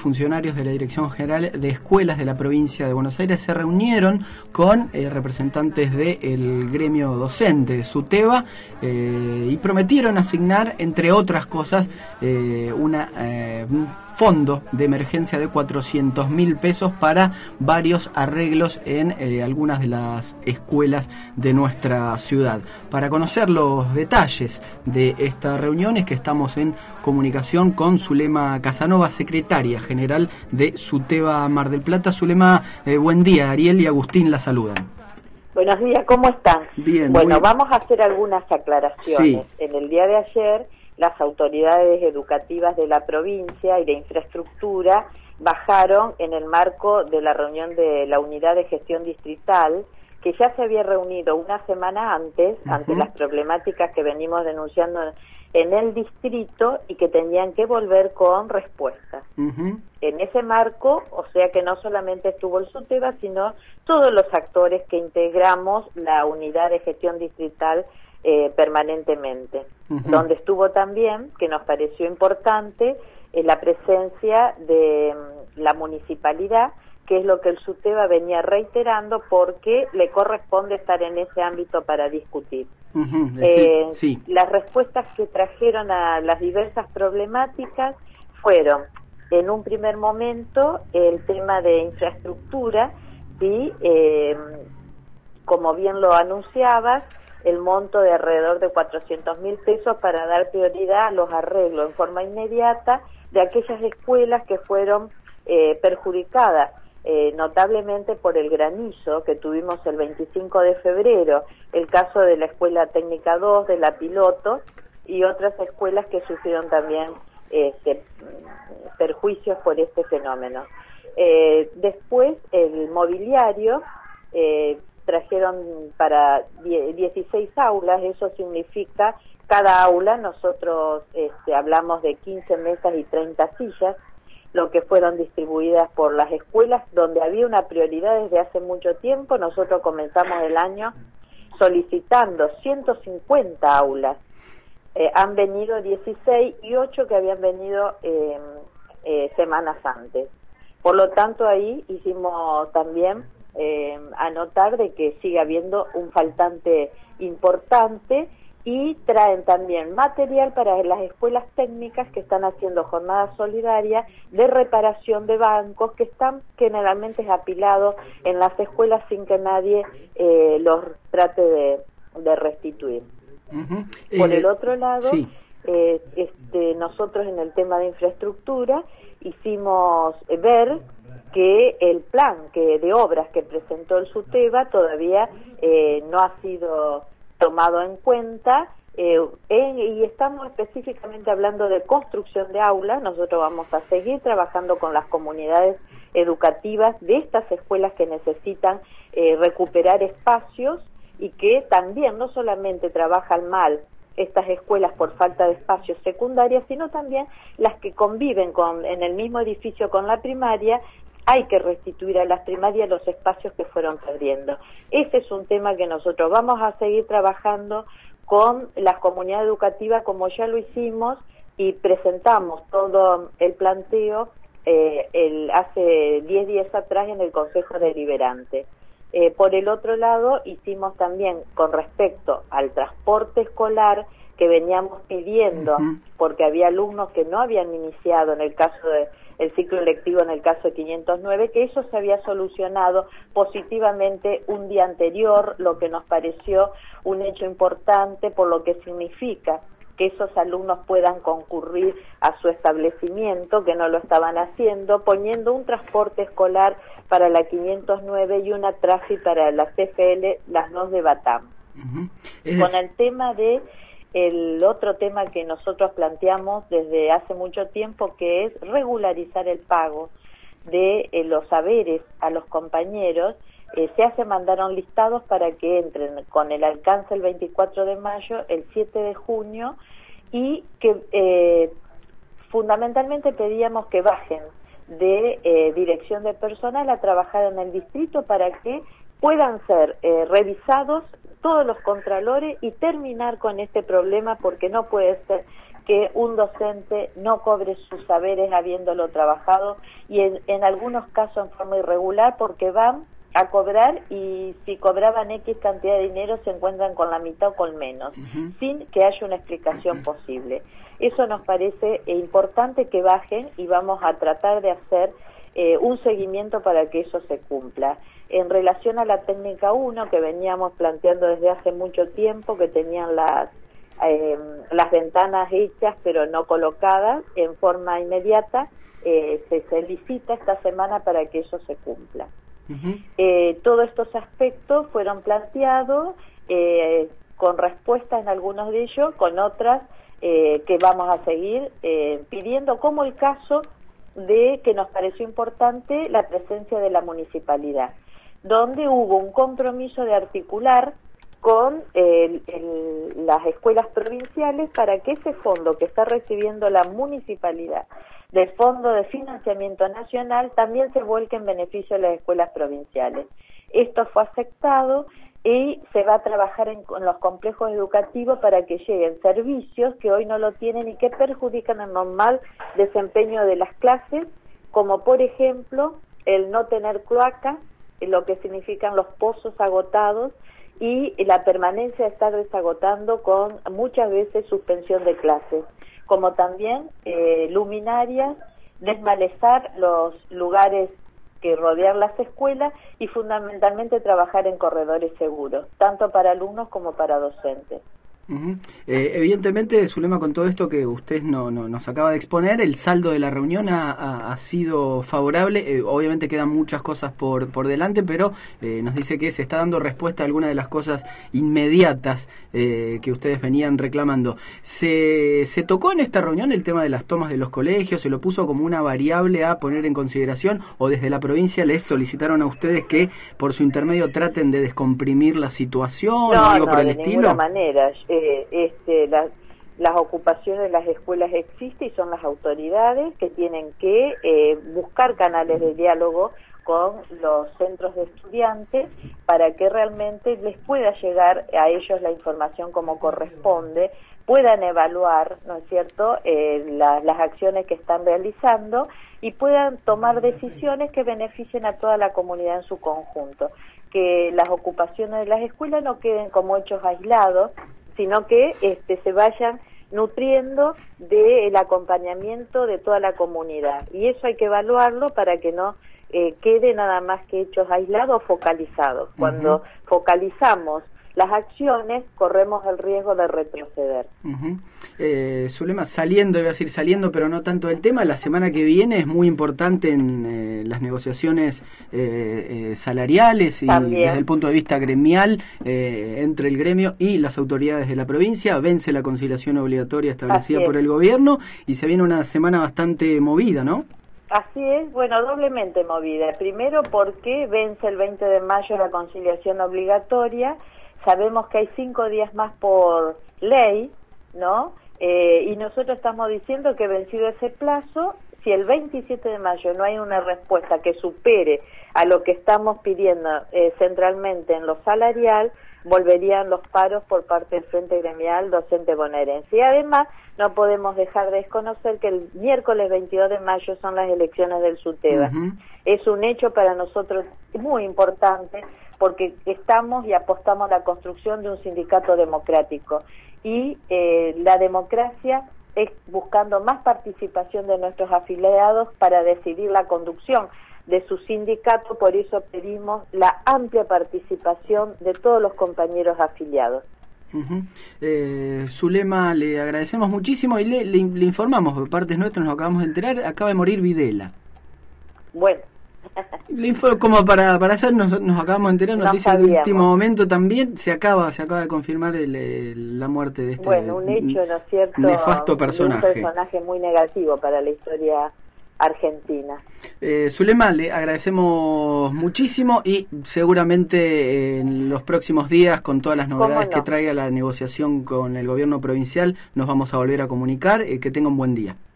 funcionarios de la Dirección General de Escuelas de la provincia de Buenos Aires se reunieron con representantes del gremio docente, SUTEBA, y prometieron asignar, entre otras cosas, un fondo de emergencia de 400.000 pesos para varios arreglos en algunas de las escuelas de nuestra ciudad. Para conocer los detalles de esta reunión es que estamos en comunicación con Zulema Casanova, secretaria general de SUTEBA Mar del Plata. Zulema, buen día. Ariel y Agustín la saludan. Buenos días, ¿cómo están? Bien. Bueno, vamos a hacer algunas aclaraciones. Sí. En el día de ayer, las autoridades educativas de la provincia y de infraestructura bajaron en el marco de la reunión de la unidad de gestión distrital, que ya se había reunido una semana antes, ante las problemáticas que venimos denunciando en el distrito y que tenían que volver con respuestas. En ese marco, o sea que no solamente estuvo el SUTEBA, sino todos los actores que integramos la unidad de gestión distrital permanentemente, donde estuvo también, que nos pareció importante, la presencia de la municipalidad, que es lo que el SUTEBA venía reiterando porque le corresponde estar en ese ámbito para discutir. Sí. Las respuestas que trajeron a las diversas problemáticas fueron, en un primer momento, el tema de infraestructura, y como bien lo anunciabas, el monto de alrededor de 400.000 pesos para dar prioridad a los arreglos en forma inmediata de aquellas escuelas que fueron perjudicadas notablemente por el granizo que tuvimos el 25 de febrero, el caso de la Escuela Técnica 2, de La Piloto, y otras escuelas que sufrieron también perjuicios por este fenómeno. Después, el mobiliario, trajeron para 16 aulas, eso significa cada aula, nosotros hablamos de 15 mesas y 30 sillas, lo que fueron distribuidas por las escuelas, donde había una prioridad desde hace mucho tiempo. Nosotros comenzamos el año solicitando 150 aulas, han venido 16 y 8 que habían venido semanas antes. Por lo tanto, ahí hicimos también anotar de que sigue habiendo un faltante importante, y traen también material para las escuelas técnicas que están haciendo jornadas solidarias de reparación de bancos que están generalmente apilados en las escuelas sin que nadie los trate de restituir. Por el otro lado, sí. Nosotros en el tema de infraestructura hicimos ver que el plan de obras que presentó el SUTEBA todavía no ha sido tomado en cuenta, y estamos específicamente hablando de construcción de aulas. Nosotros vamos a seguir trabajando con las comunidades educativas de estas escuelas que necesitan recuperar espacios, y que también no solamente trabajan mal estas escuelas por falta de espacios secundarios, sino también las que conviven en el mismo edificio con la primaria. Hay que restituir a las primarias los espacios que fueron perdiendo. Ese es un tema que nosotros vamos a seguir trabajando con las comunidades educativas, como ya lo hicimos, y presentamos todo el planteo hace 10 días atrás en el Consejo Deliberante. Por el otro lado, hicimos también con respecto al transporte escolar, que veníamos pidiendo, porque había alumnos que no habían iniciado en el caso de el ciclo lectivo, en el caso de 509, que eso se había solucionado positivamente un día anterior, lo que nos pareció un hecho importante, por lo que significa que esos alumnos puedan concurrir a su establecimiento, que no lo estaban haciendo, poniendo un transporte escolar para la 509 y una TRAFI para la CFL, las dos de Batam. Con el tema el otro tema que nosotros planteamos desde hace mucho tiempo, que es regularizar el pago de los haberes a los compañeros, mandaron listados para que entren con el alcance el 24 de mayo, el 7 de junio, y que fundamentalmente pedíamos que bajen de dirección de personal a trabajar en el distrito para que puedan ser revisados todos los contralores y terminar con este problema, porque no puede ser que un docente no cobre sus saberes habiéndolo trabajado y en algunos casos en forma irregular, porque van a cobrar y si cobraban X cantidad de dinero se encuentran con la mitad o con menos, sin que haya una explicación posible. Eso nos parece importante que bajen y vamos a tratar de hacer un seguimiento para que eso se cumpla. En relación a la técnica 1 que veníamos planteando desde hace mucho tiempo, que tenían las ventanas hechas pero no colocadas en forma inmediata, se licita esta semana para que eso se cumpla. Todos estos aspectos fueron planteados con respuesta en algunos de ellos, con otras que vamos a seguir pidiendo, como el caso de que nos pareció importante la presencia de la municipalidad, donde hubo un compromiso de articular con las escuelas provinciales para que ese fondo que está recibiendo la municipalidad del Fondo de Financiamiento Nacional también se vuelque en beneficio de las escuelas provinciales. Esto fue aceptado y se va a trabajar con los complejos educativos para que lleguen servicios que hoy no lo tienen y que perjudican el normal desempeño de las clases, como por ejemplo el no tener cloacas, lo que significan los pozos agotados y la permanencia de estar desagotando con muchas veces suspensión de clases, como también luminarias, desmalezar los lugares que rodean las escuelas y fundamentalmente trabajar en corredores seguros, tanto para alumnos como para docentes. Evidentemente, Zulema, con todo esto que usted nos acaba de exponer, el saldo de la reunión ha sido favorable. Obviamente quedan muchas cosas por delante, pero nos dice que se está dando respuesta a algunas de las cosas inmediatas que ustedes venían reclamando. ¿Se tocó en esta reunión el tema de las tomas de los colegios? ¿Se lo puso como una variable a poner en consideración? ¿O desde la provincia les solicitaron a ustedes que por su intermedio traten de descomprimir la situación o algo por el estilo? No, de ninguna manera. Las ocupaciones de las escuelas existen y son las autoridades que tienen que buscar canales de diálogo con los centros de estudiantes para que realmente les pueda llegar a ellos la información como corresponde, puedan evaluar, ¿no es cierto?, las acciones que están realizando y puedan tomar decisiones que beneficien a toda la comunidad en su conjunto. Que las ocupaciones de las escuelas no queden como hechos aislados, sino que se vayan nutriendo del acompañamiento de toda la comunidad. Y eso hay que evaluarlo para que no quede nada más que hechos aislados o focalizados. Cuando focalizamos las acciones, corremos el riesgo de retroceder. Zulema, saliendo, pero no tanto del tema, la semana que viene es muy importante en las negociaciones salariales y también desde el punto de vista gremial, entre el gremio y las autoridades de la provincia. Vence la conciliación obligatoria establecida por el gobierno y se viene una semana bastante movida, ¿no? Así es, bueno, doblemente movida. Primero porque vence el 20 de mayo la conciliación obligatoria. Sabemos que hay 5 días más por ley, ¿no? Y nosotros estamos diciendo que vencido ese plazo, si el 27 de mayo no hay una respuesta que supere a lo que estamos pidiendo centralmente en lo salarial, volverían los paros por parte del Frente Gremial Docente Bonaerense. Y además no podemos dejar de desconocer que el miércoles 22 de mayo son las elecciones del SUTEBA. Es un hecho para nosotros muy importante porque estamos y apostamos a la construcción de un sindicato democrático. Y la democracia es buscando más participación de nuestros afiliados para decidir la conducción de su sindicato, por eso pedimos la amplia participación de todos los compañeros afiliados. Zulema, le agradecemos muchísimo y le informamos, por parte nuestra nos acabamos de enterar, acaba de morir Videla. Bueno. Como para hacer, nos acabamos de enterar, noticia de último momento también, se acaba de confirmar la muerte de este un hecho, ¿no es cierto?, nefasto personaje. Un personaje muy negativo para la historia argentina. Zulema, le agradecemos muchísimo y seguramente en los próximos días, con todas las novedades que traiga la negociación con el gobierno provincial, nos vamos a volver a comunicar. Que tenga un buen día.